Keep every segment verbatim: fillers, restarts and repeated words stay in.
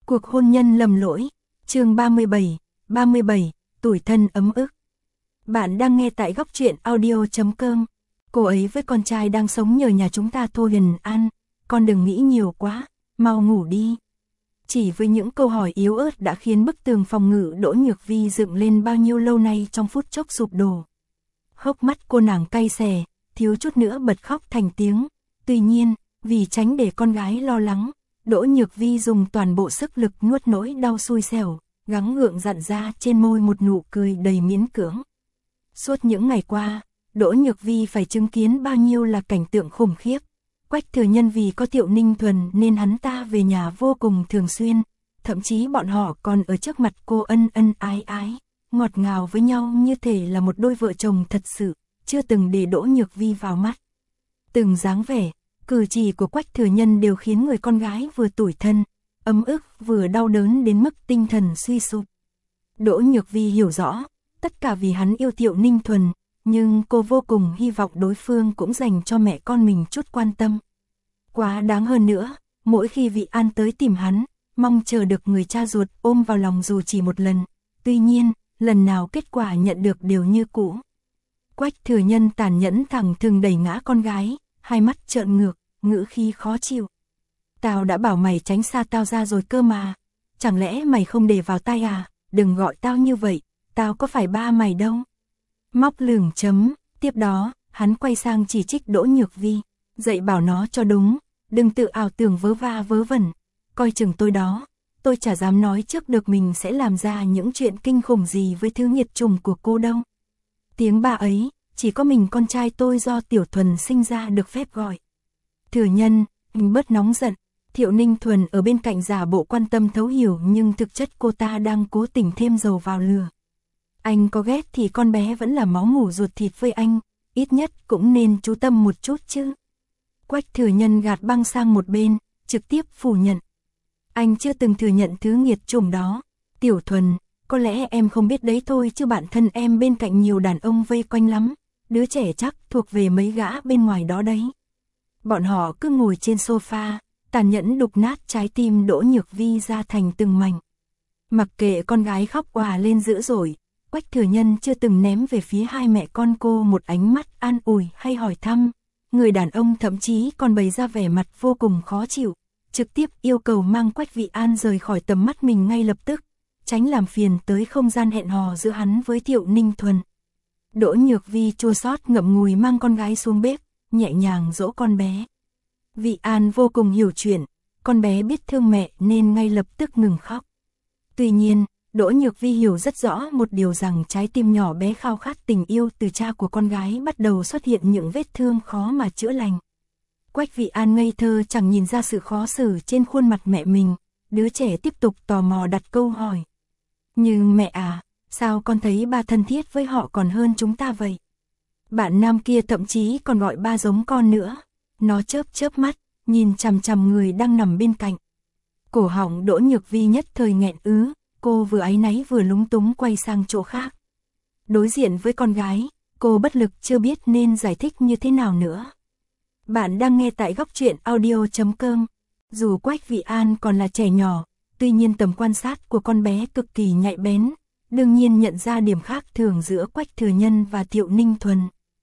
Cuộc hôn nhân lầm lỗi, chương ba mươi bảy, ba mươi bảy, tủi thân ấm ức. Bạn đang nghe tại góc truyện audio chấm com. Cô ấy với con trai đang sống nhờ nhà chúng ta thôi Huyền An, con đừng nghĩ nhiều quá, mau ngủ đi. Chỉ với những câu hỏi yếu ớt đã khiến bức tường phòng ngự Đỗ Nhược Vi dựng lên bao nhiêu lâu nay trong phút chốc sụp đổ. Hốc mắt cô nàng cay xè, thiếu chút nữa bật khóc thành tiếng. Tuy nhiên, vì tránh để con gái lo lắng, Đỗ Nhược Vi dùng toàn bộ sức lực nuốt nỗi đau xui xẻo, gắng gượng dặn ra trên môi một nụ cười đầy miễn cưỡng. Suốt những ngày qua, Đỗ Nhược Vi phải chứng kiến bao nhiêu là cảnh tượng khủng khiếp. Quách Thừa Nhân vì có Thiệu Ninh Thuần nên hắn ta về nhà vô cùng thường xuyên, thậm chí bọn họ còn ở trước mặt cô ân ân ái ái, ngọt ngào với nhau như thể là một đôi vợ chồng thật sự, chưa từng để Đỗ Nhược Vi vào mắt. Từng dáng vẻ, cử chỉ của Quách Thừa Nhân đều khiến người con gái vừa tủi thân, ấm ức vừa đau đớn đến mức tinh thần suy sụp. Đỗ Nhược Vi hiểu rõ, tất cả vì hắn yêu Thiệu Ninh Thuần, nhưng cô vô cùng hy vọng đối phương cũng dành cho mẹ con mình chút quan tâm. Quá đáng hơn nữa, mỗi khi Vị An tới tìm hắn, mong chờ được người cha ruột ôm vào lòng dù chỉ một lần, tuy nhiên, lần nào kết quả nhận được đều như cũ. Quách Thừa Nhân tàn nhẫn thẳng thừng đẩy ngã con gái, hai mắt trợn ngược, ngữ khí khó chịu. Tao đã bảo mày tránh xa tao ra rồi cơ mà, chẳng lẽ mày không để vào tai à, đừng gọi tao như vậy, tao có phải ba mày đâu. Móc lửng chấm, tiếp đó, hắn quay sang chỉ trích Đỗ Nhược Vi, dạy bảo nó cho đúng, đừng tự ảo tưởng vớ va vớ vẩn, coi chừng tôi đó, tôi chả dám nói trước được mình sẽ làm ra những chuyện kinh khủng gì với thứ nghiệt chủng của cô đâu. Tiếng ba ấy, chỉ có mình con trai tôi do Tiểu Thuần sinh ra được phép gọi. Thừa Nhân, anh bớt nóng giận, Thiệu Ninh Thuần ở bên cạnh giả bộ quan tâm thấu hiểu nhưng thực chất cô ta đang cố tình thêm dầu vào lửa. Anh có ghét thì con bé vẫn là máu mủ ruột thịt với anh, ít nhất cũng nên chú tâm một chút chứ. Quách Thừa Nhân gạt băng sang một bên, trực tiếp phủ nhận. Anh chưa từng thừa nhận thứ nghiệt chủng đó. Tiểu Thuần, có lẽ em không biết đấy thôi chứ bản thân em bên cạnh nhiều đàn ông vây quanh lắm, đứa trẻ chắc thuộc về mấy gã bên ngoài đó đấy. Bọn họ cứ ngồi trên sofa, tàn nhẫn đục nát trái tim Đỗ Nhược Vi ra thành từng mảnh. Mặc kệ con gái khóc òa lên dữ dội, Quách Thừa Nhân chưa từng ném về phía hai mẹ con cô một ánh mắt an ủi hay hỏi thăm. Người đàn ông thậm chí còn bày ra vẻ mặt vô cùng khó chịu, trực tiếp yêu cầu mang Quách Vị An rời khỏi tầm mắt mình ngay lập tức, tránh làm phiền tới không gian hẹn hò giữa hắn với Thiệu Ninh Thuần. Đỗ Nhược Vi chua xót ngậm ngùi mang con gái xuống bếp, nhẹ nhàng dỗ con bé. Vị An vô cùng hiểu chuyện, con bé biết thương mẹ nên ngay lập tức ngừng khóc. Tuy nhiên, Đỗ Nhược Vi hiểu rất rõ một điều rằng trái tim nhỏ bé khao khát tình yêu từ cha của con gái bắt đầu xuất hiện những vết thương khó mà chữa lành. Quách Vị An ngây thơ chẳng nhìn ra sự khó xử trên khuôn mặt mẹ mình, đứa trẻ tiếp tục tò mò đặt câu hỏi. Nhưng mẹ à, sao con thấy ba thân thiết với họ còn hơn chúng ta vậy? Bạn nam kia thậm chí còn gọi ba giống con nữa. Nó chớp chớp mắt, nhìn chằm chằm người đang nằm bên cạnh. Cổ họng Đỗ Nhược Vi nhất thời nghẹn ứ, cô vừa áy náy vừa lúng túng quay sang chỗ khác. Đối diện với con gái, cô bất lực chưa biết nên giải thích như thế nào nữa. Bạn đang nghe tại góc truyện audio chấm com. Dù Quách Vị An còn là trẻ nhỏ, tuy nhiên tầm quan sát của con bé cực kỳ nhạy bén, đương nhiên nhận ra điểm khác thường giữa Quách Thừa Nhân và Thiệu Ninh Thuần.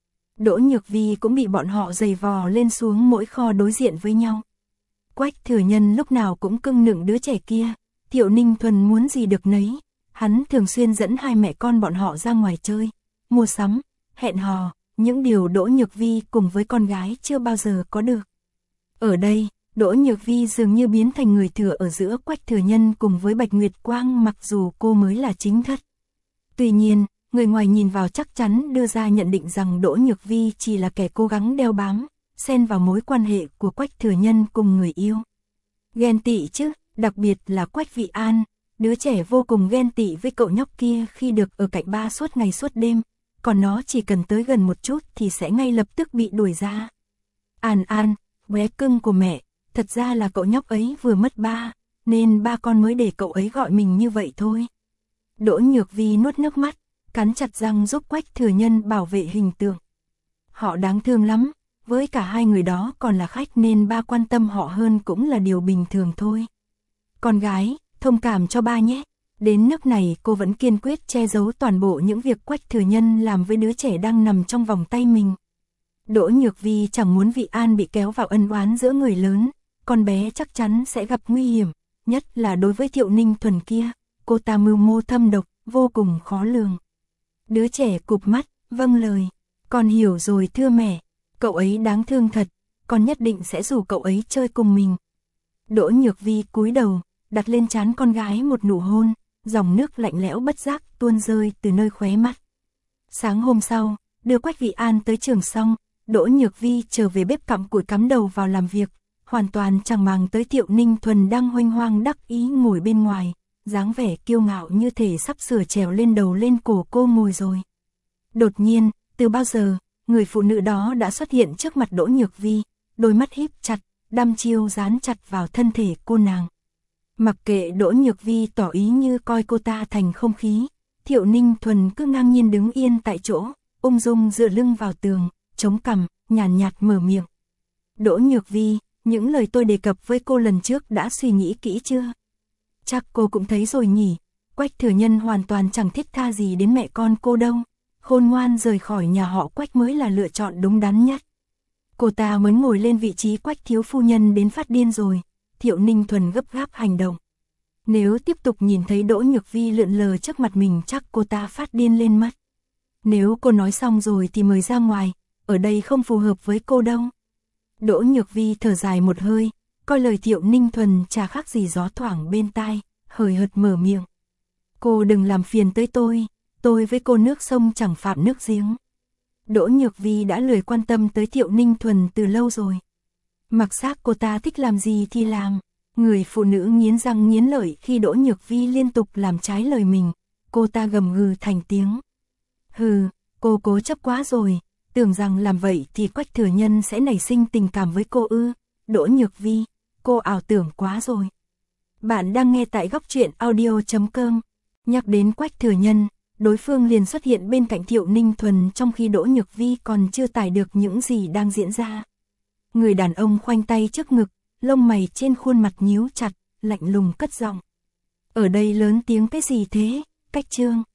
Đỗ Nhược Vi cũng bị bọn họ giày vò lên xuống mỗi kho đối diện với nhau. Quách Thừa Nhân lúc nào cũng cưng nựng đứa trẻ kia, Thiệu Ninh Thuần muốn gì được nấy, hắn thường xuyên dẫn hai mẹ con bọn họ ra ngoài chơi, mua sắm, hẹn hò, những điều Đỗ Nhược Vi cùng với con gái chưa bao giờ có được. Ở đây, Đỗ Nhược Vi dường như biến thành người thừa ở giữa Quách Thừa Nhân cùng với Bạch Nguyệt Quang mặc dù cô mới là chính thất. Tuy nhiên, người ngoài nhìn vào chắc chắn đưa ra nhận định rằng Đỗ Nhược Vi chỉ là kẻ cố gắng đeo bám, xen vào mối quan hệ của Quách Thừa Nhân cùng người yêu. Ghen tị chứ, đặc biệt là Quách Vị An, đứa trẻ vô cùng ghen tị với cậu nhóc kia khi được ở cạnh ba suốt ngày suốt đêm, còn nó chỉ cần tới gần một chút thì sẽ ngay lập tức bị đuổi ra. An An, bé cưng của mẹ, thật ra là cậu nhóc ấy vừa mất ba, nên ba con mới để cậu ấy gọi mình như vậy thôi. Đỗ Nhược Vi nuốt nước mắt, cắn chặt răng giúp Quách Thừa Nhân bảo vệ hình tượng. Họ đáng thương lắm, với cả hai người đó còn là khách nên ba quan tâm họ hơn cũng là điều bình thường thôi. Con gái, thông cảm cho ba nhé. Đến nước này cô vẫn kiên quyết che giấu toàn bộ những việc Quách Thừa Nhân làm với đứa trẻ đang nằm trong vòng tay mình. Đỗ Nhược Vi chẳng muốn Vị An bị kéo vào ân oán giữa người lớn, con bé chắc chắn sẽ gặp nguy hiểm, nhất là đối với Thiệu Ninh Thuần kia, cô ta mưu mô thâm độc, vô cùng khó lường. Đứa trẻ cụp mắt, vâng lời, con hiểu rồi thưa mẹ, cậu ấy đáng thương thật, con nhất định sẽ rủ cậu ấy chơi cùng mình. Đỗ Nhược Vi cúi đầu, đặt lên trán con gái một nụ hôn, dòng nước lạnh lẽo bất giác tuôn rơi từ nơi khóe mắt. Sáng hôm sau, đưa Quách Vị An tới trường xong, Đỗ Nhược Vi trở về bếp cặm củi cắm đầu vào làm việc, hoàn toàn chẳng màng tới Thiệu Ninh Thuần đang hoanh hoang đắc ý ngồi bên ngoài, dáng vẻ kiêu ngạo như thể sắp sửa trèo lên đầu lên cổ cô ngồi rồi. Đột nhiên, từ bao giờ, người phụ nữ đó đã xuất hiện trước mặt Đỗ Nhược Vi, đôi mắt híp chặt, đăm chiêu dán chặt vào thân thể cô nàng. Mặc kệ Đỗ Nhược Vi tỏ ý như coi cô ta thành không khí, Thiệu Ninh Thuần cứ ngang nhiên đứng yên tại chỗ, ung dung dựa lưng vào tường, chống cằm, nhàn nhạt, nhạt mở miệng. Đỗ Nhược Vi, những lời tôi đề cập với cô lần trước đã suy nghĩ kỹ chưa? Chắc cô cũng thấy rồi nhỉ, Quách Thừa Nhân hoàn toàn chẳng thiết tha gì đến mẹ con cô đâu, khôn ngoan rời khỏi nhà họ Quách mới là lựa chọn đúng đắn nhất. Cô ta mới ngồi lên vị trí Quách thiếu phu nhân đến phát điên rồi. Thiệu Ninh Thuần gấp gáp hành động. Nếu tiếp tục nhìn thấy Đỗ Nhược Vi lượn lờ trước mặt mình chắc cô ta phát điên lên mất. Nếu cô nói xong rồi thì mời ra ngoài, ở đây không phù hợp với cô đâu. Đỗ Nhược Vi thở dài một hơi, coi lời Thiệu Ninh Thuần chả khác gì gió thoảng bên tai, hời hợt mở miệng. Cô đừng làm phiền tới tôi, tôi với cô nước sông chẳng phạm nước giếng. Đỗ Nhược Vi đã lười quan tâm tới Thiệu Ninh Thuần từ lâu rồi. Mặc xác cô ta thích làm gì thì làm. Người phụ nữ nghiến răng nghiến lợi khi Đỗ Nhược Vi liên tục làm trái lời mình. Cô ta gầm gừ thành tiếng. Hừ, cô cố chấp quá rồi. Tưởng rằng làm vậy thì Quách Thừa Nhân sẽ nảy sinh tình cảm với cô ư. Đỗ Nhược Vi, cô ảo tưởng quá rồi. Bạn đang nghe tại góc truyện audio chấm com. Nhắc đến Quách Thừa Nhân, đối phương liền xuất hiện bên cạnh Thiệu Ninh Thuần trong khi Đỗ Nhược Vi còn chưa tải được những gì đang diễn ra. Người đàn ông khoanh tay trước ngực, lông mày trên khuôn mặt nhíu chặt, lạnh lùng cất giọng. Ở đây lớn tiếng cái gì thế, Cách Trương?